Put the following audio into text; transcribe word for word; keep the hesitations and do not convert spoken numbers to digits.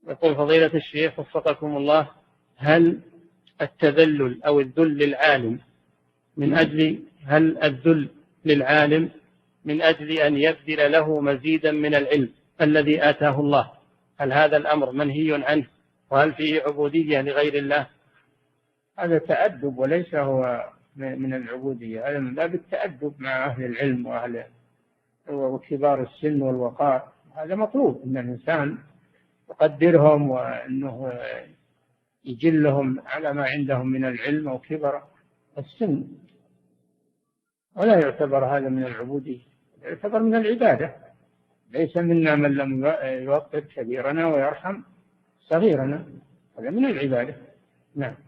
يقول فضيلة الشيخ وفقكم الله: هل التذلل أو الذل للعالم من أجل هل الذل للعالم من أجل أن يبذل له مزيدا من العلم الذي آتاه الله، هل هذا الأمر منهي عنه؟ وهل فيه عبودية لغير الله؟ هذا تأدب وليس هو من العبودية، هذا من باب التأدب مع أهل العلم وأهل وكبار السن والوقار. هذا مطلوب أن الإنسان يقدرهم وأنه يجلهم على ما عندهم من العلم وكبر السن، ولا يعتبر هذا من العبودية، يعتبر من العبادة. ليس منا من لم يوقر كبيرنا ويرحم صغيرنا، هذا من العبادة. نعم.